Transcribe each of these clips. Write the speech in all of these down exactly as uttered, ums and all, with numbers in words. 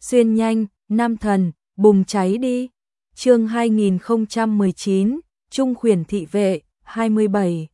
xuyên nhanh, nam thần, bùng cháy đi. Chương hai nghìn không trăm mười chín, Trung khuyển thị vệ, hai mươi bảy.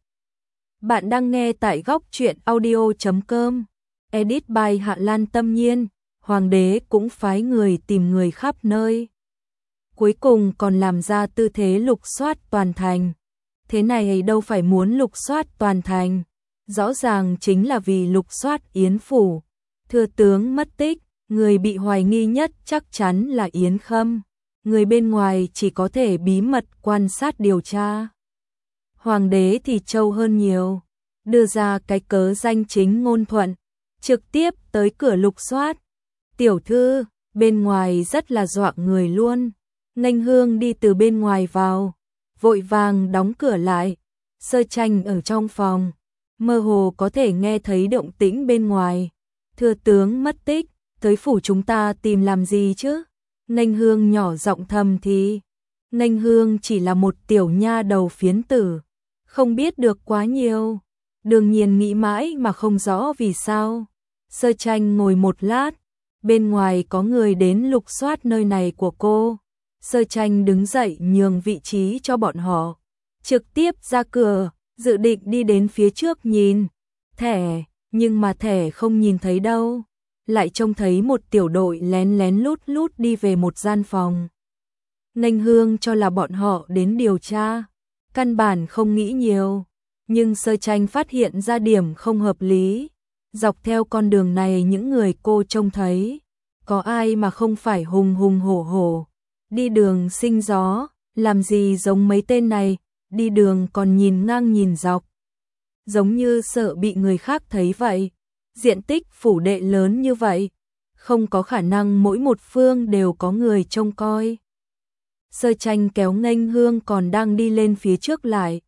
Bạn đang nghe tại góc truyện audio chấm com. Edit by Hạ Lan Tâm Nhiên. Hoàng đế cũng phái người tìm người khắp nơi. Cuối cùng còn làm ra tư thế lục soát toàn thành. Thế này đâu phải muốn lục soát toàn thành, rõ ràng chính là vì lục soát Yến phủ. Thừa tướng mất tích, người bị hoài nghi nhất chắc chắn là Yến Khâm. Người bên ngoài chỉ có thể bí mật quan sát điều tra. Hoàng đế thì trâu hơn nhiều, đưa ra cái cớ danh chính ngôn thuận, trực tiếp tới cửa lục soát. Tiểu thư, bên ngoài rất là dọa người luôn. Nghênh Hương đi từ bên ngoài vào, vội vàng đóng cửa lại. Sơ Tranh ở trong phòng, mơ hồ có thể nghe thấy động tĩnh bên ngoài. Thừa tướng mất tích, tới phủ chúng ta tìm làm gì chứ? Nghênh Hương nhỏ giọng thầm thì. Nghênh Hương chỉ là một tiểu nha đầu phiến tử, không biết được quá nhiều. Đương nhiên nghĩ mãi mà không rõ vì sao. Sơ Tranh ngồi một lát, bên ngoài có người đến lục soát nơi này của cô. Sơ Tranh đứng dậy nhường vị trí cho bọn họ, trực tiếp ra cửa, dự định đi đến phía trước nhìn thẻ, nhưng mà thẻ không nhìn thấy đâu, lại trông thấy một tiểu đội lén lén lút lút đi về một gian phòng. Nghênh Hương cho là bọn họ đến điều tra, căn bản không nghĩ nhiều, nhưng Sơ Tranh phát hiện ra điểm không hợp lý. Dọc theo con đường này những người cô trông thấy, có ai mà không phải hùng hùng hổ hổ, đi đường sinh gió, làm gì giống mấy tên này, đi đường còn nhìn ngang nhìn dọc, giống như sợ bị người khác thấy vậy. Diện tích phủ đệ lớn như vậy, không có khả năng mỗi một phương đều có người trông coi. Sơ Tranh kéo Nghênh Hương còn đang đi lên phía trước lại.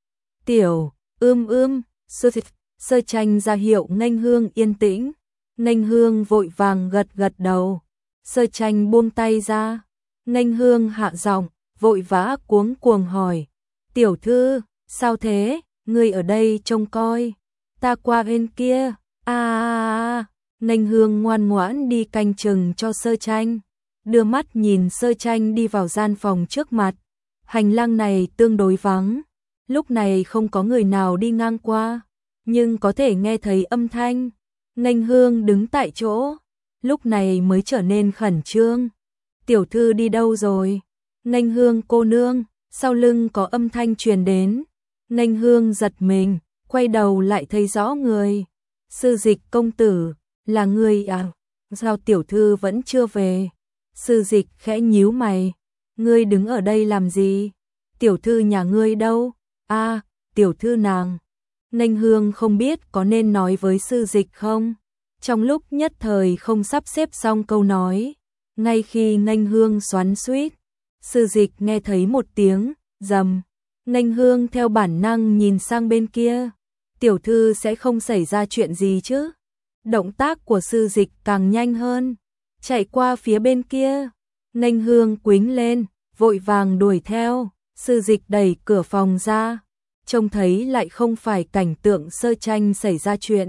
Tiểu, ưm ưm, sơ, sơ Tranh ra hiệu Nghênh Hương yên tĩnh. Nghênh Hương vội vàng gật gật đầu. Sơ Tranh buông tay ra. Nghênh Hương hạ giọng, vội vã cuống cuồng hỏi. Tiểu thư, sao thế, người ở đây trông coi, ta qua bên kia. À, à, à. Nghênh Hương ngoan ngoãn đi canh chừng cho Sơ Tranh, đưa mắt nhìn Sơ Tranh đi vào gian phòng trước mặt. Hành lang này tương đối vắng, lúc này không có người nào đi ngang qua, nhưng có thể nghe thấy âm thanh. Nghênh Hương đứng tại chỗ, lúc này mới trở nên khẩn trương. Tiểu thư đi đâu rồi? Nghênh Hương cô nương, sau lưng có âm thanh truyền đến. Nghênh Hương giật mình, quay đầu lại thấy rõ người. Sư Dịch công tử, là người à? Sao tiểu thư vẫn chưa về? Sư Dịch khẽ nhíu mày. Ngươi đứng ở đây làm gì? Tiểu thư nhà ngươi đâu? A, à, tiểu thư nàng. Nghênh Hương không biết có nên nói với Sư Dịch không? Trong lúc nhất thời không sắp xếp xong câu nói, ngay khi Nghênh Hương xoắn xuýt, Sư Dịch nghe thấy một tiếng rầm. Nghênh Hương theo bản năng nhìn sang bên kia. Tiểu thư sẽ không xảy ra chuyện gì chứ? Động tác của Sư Dịch càng nhanh hơn, chạy qua phía bên kia. Nghênh Hương quĩnh lên, vội vàng đuổi theo. Sư Dịch đẩy cửa phòng ra, trông thấy lại không phải cảnh tượng Sơ Tranh xảy ra chuyện,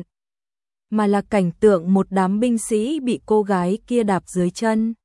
mà là cảnh tượng một đám binh sĩ bị cô gái kia đạp dưới chân.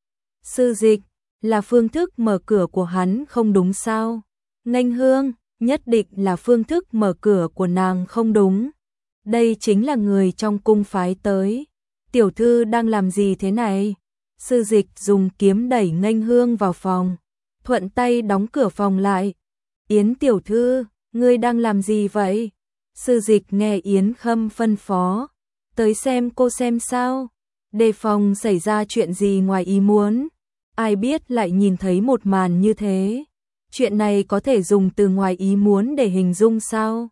Sư Dịch, là phương thức mở cửa của hắn không đúng sao? Nghênh Hương, nhất định là phương thức mở cửa của nàng không đúng. Đây chính là người trong cung phái tới. Tiểu thư đang làm gì thế này? Sư Dịch dùng kiếm đẩy Nghênh Hương vào phòng, thuận tay đóng cửa phòng lại. Yến tiểu thư, ngươi đang làm gì vậy? Sư Dịch nghe Yến Khâm phân phó, tới xem cô xem sao, đề phòng xảy ra chuyện gì ngoài ý muốn. Ai biết lại nhìn thấy một màn như thế. Chuyện này có thể dùng từ ngoài ý muốn để hình dung sao?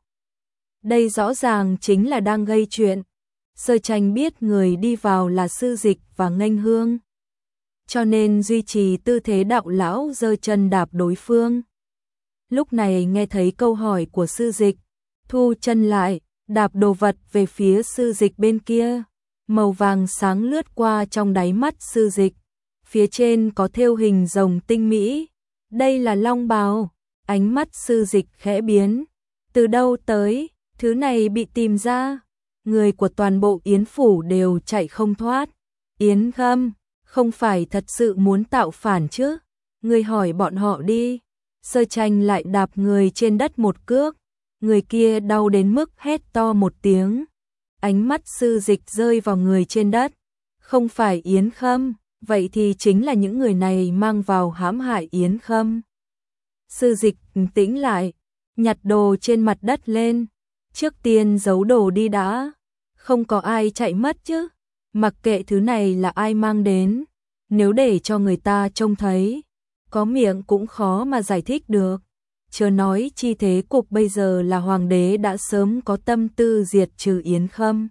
Đây rõ ràng chính là đang gây chuyện. Sơ Tranh biết người đi vào là Sư Dịch và Nghênh Hương, cho nên duy trì tư thế đạo lão giơ chân đạp đối phương. Lúc này nghe thấy câu hỏi của Sư Dịch, thu chân lại, đạp đồ vật về phía Sư Dịch bên kia. Màu vàng sáng lướt qua trong đáy mắt Sư Dịch, phía trên có thêu hình rồng tinh mỹ. Đây là long bào. Ánh mắt Sư Dịch khẽ biến. Từ đâu tới, thứ này bị tìm ra. Người của toàn bộ Yến phủ đều chạy không thoát. Yến Khâm, Không phải thật sự muốn tạo phản chứ? Ngươi hỏi bọn họ đi. Sơ Tranh lại đạp người trên đất một cước, người kia đau đến mức hét to một tiếng. Ánh mắt Sư Dịch rơi vào người trên đất. Không phải Yến Khâm, vậy thì chính là những người này mang vào hãm hại Yến Khâm. Sư Dịch tĩnh lại, nhặt đồ trên mặt đất lên. Trước tiên giấu đồ đi đã. Không có ai chạy mất chứ. Mặc kệ thứ này là ai mang đến, nếu để cho người ta trông thấy, có miệng cũng khó mà giải thích được. Chớ nói chi thế cục bây giờ là hoàng đế đã sớm có tâm tư diệt trừ Yến Khâm.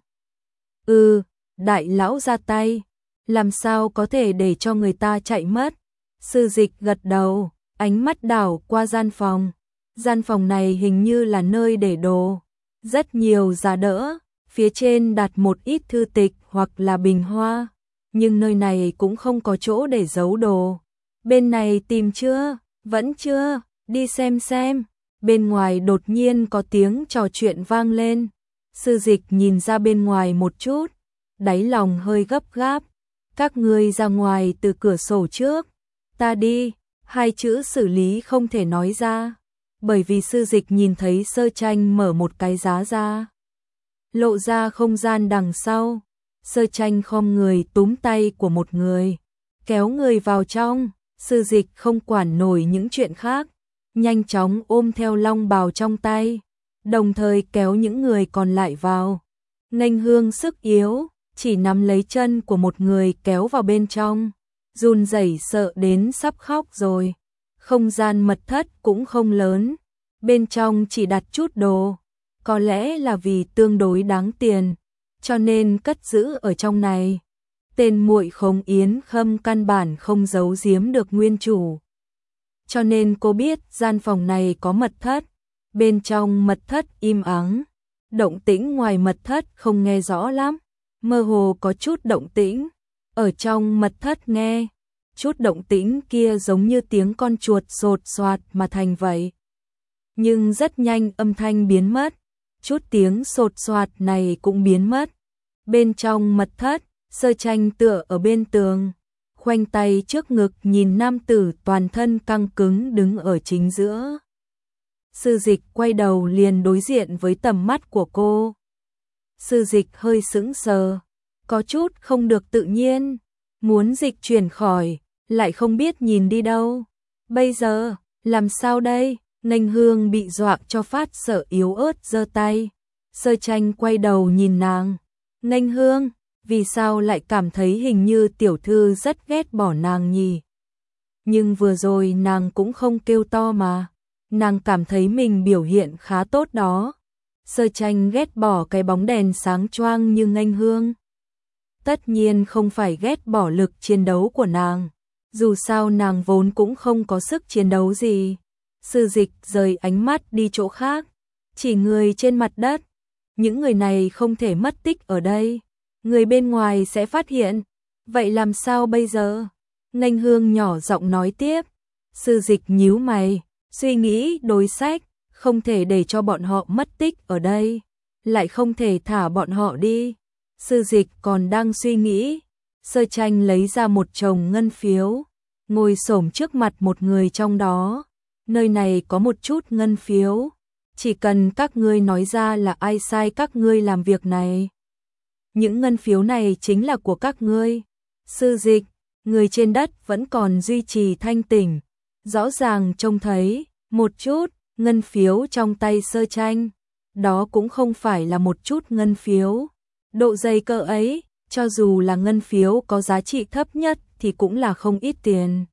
Ừ, đại lão ra tay, làm sao có thể để cho người ta chạy mất. Sư Dịch gật đầu, ánh mắt đảo qua gian phòng. Gian phòng này hình như là nơi để đồ. Rất nhiều giá đỡ, phía trên đặt một ít thư tịch hoặc là bình hoa. Nhưng nơi này cũng không có chỗ để giấu đồ. Bên này tìm chưa? Vẫn chưa? Đi xem xem. Bên ngoài đột nhiên có tiếng trò chuyện vang lên. Sư Dịch nhìn ra bên ngoài một chút, đáy lòng hơi gấp gáp. Các ngươi ra ngoài từ cửa sổ trước. Ta đi. Hai chữ xử lý không thể nói ra, bởi vì Sư Dịch nhìn thấy Sơ Tranh mở một cái giá ra, lộ ra không gian đằng sau. Sơ Tranh khom người túm tay của một người, kéo người vào trong. Sư Dịch không quản nổi những chuyện khác, nhanh chóng ôm theo long bào trong tay, đồng thời kéo những người còn lại vào. Nghênh Hương sức yếu, chỉ nắm lấy chân của một người kéo vào bên trong, run rẩy sợ đến sắp khóc rồi. Không gian mật thất cũng không lớn, bên trong chỉ đặt chút đồ, có lẽ là vì tương đối đáng tiền, cho nên cất giữ ở trong này. Tên muội Khống Yến Khâm căn bản không giấu giếm được nguyên chủ, cho nên cô biết gian phòng này có mật thất. Bên trong mật thất im ắng, động tĩnh ngoài mật thất không nghe rõ lắm, mơ hồ có chút động tĩnh. Ở trong mật thất nghe, chút động tĩnh kia giống như tiếng con chuột sột soạt mà thành vậy. Nhưng rất nhanh âm thanh biến mất, chút tiếng sột soạt này cũng biến mất. Bên trong mật thất, Sơ Tranh tựa ở bên tường, khoanh tay trước ngực nhìn nam tử toàn thân căng cứng đứng ở chính giữa. Sư Dịch quay đầu liền đối diện với tầm mắt của cô. Sư Dịch hơi sững sờ, có chút không được tự nhiên, muốn dịch chuyển khỏi, lại không biết nhìn đi đâu. Bây giờ, làm sao đây? Nghênh Hương bị dọa cho phát sợ yếu ớt giơ tay. Sơ Tranh quay đầu nhìn nàng. Nghênh Hương, vì sao lại cảm thấy hình như tiểu thư rất ghét bỏ nàng nhỉ? Nhưng vừa rồi nàng cũng không kêu to mà. Nàng cảm thấy mình biểu hiện khá tốt đó. Sơ Tranh ghét bỏ cái bóng đèn sáng choang như Nghênh Hương. Tất nhiên không phải ghét bỏ lực chiến đấu của nàng. Dù sao nàng vốn cũng không có sức chiến đấu gì. Sư Dịch rời ánh mắt đi chỗ khác, chỉ người trên mặt đất. Những người này không thể mất tích ở đây, người bên ngoài sẽ phát hiện. Vậy làm sao bây giờ? Nghênh Hương nhỏ giọng nói tiếp. Sư Dịch nhíu mày, suy nghĩ đối sách, không thể để cho bọn họ mất tích ở đây, lại không thể thả bọn họ đi. Sư Dịch còn đang suy nghĩ, Sơ Tranh lấy ra một chồng ngân phiếu, ngồi xổm trước mặt một người trong đó. Nơi này có một chút ngân phiếu, chỉ cần các ngươi nói ra là ai sai các ngươi làm việc này. Những ngân phiếu này chính là của các ngươi. Sư Dịch, người trên đất vẫn còn duy trì thanh tỉnh, rõ ràng trông thấy một chút ngân phiếu trong tay Sơ Tranh. Đó cũng không phải là một chút ngân phiếu. Độ dày cỡ ấy, cho dù là ngân phiếu có giá trị thấp nhất thì cũng là không ít tiền.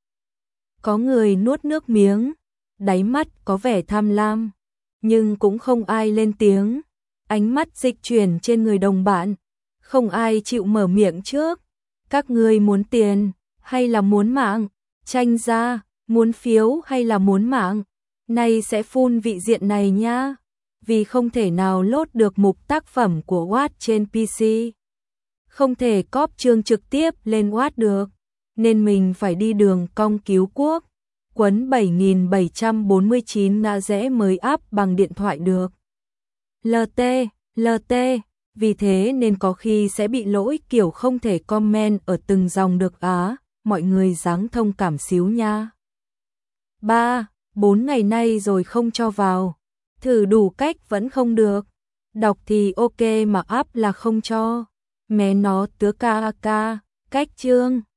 Có người nuốt nước miếng, đáy mắt có vẻ tham lam, nhưng cũng không ai lên tiếng. Ánh mắt dịch chuyển trên người đồng bạn, không ai chịu mở miệng trước. Các ngươi muốn tiền hay là muốn mạng? Tranh ra, muốn phiếu hay là muốn mạng? Nay sẽ phun vị diện này nha. Vì không thể nào load được mục tác phẩm của Watt trên pê xê, không thể cóp chương trực tiếp lên Watt được, nên mình phải đi đường cong cứu quốc. Quấn bảy nghìn bảy trăm bốn mươi chín ngã rẽ mới áp bằng điện thoại được. lờ tê, lờ tê, vì thế nên có khi sẽ bị lỗi kiểu không thể comment ở từng dòng được á, mọi người dáng thông cảm xíu nha. ba. bốn ngày nay rồi không cho vào. Thử đủ cách vẫn không được. Đọc thì ok mà app là không cho. Mẹ nó tứa ca ca, cách chương.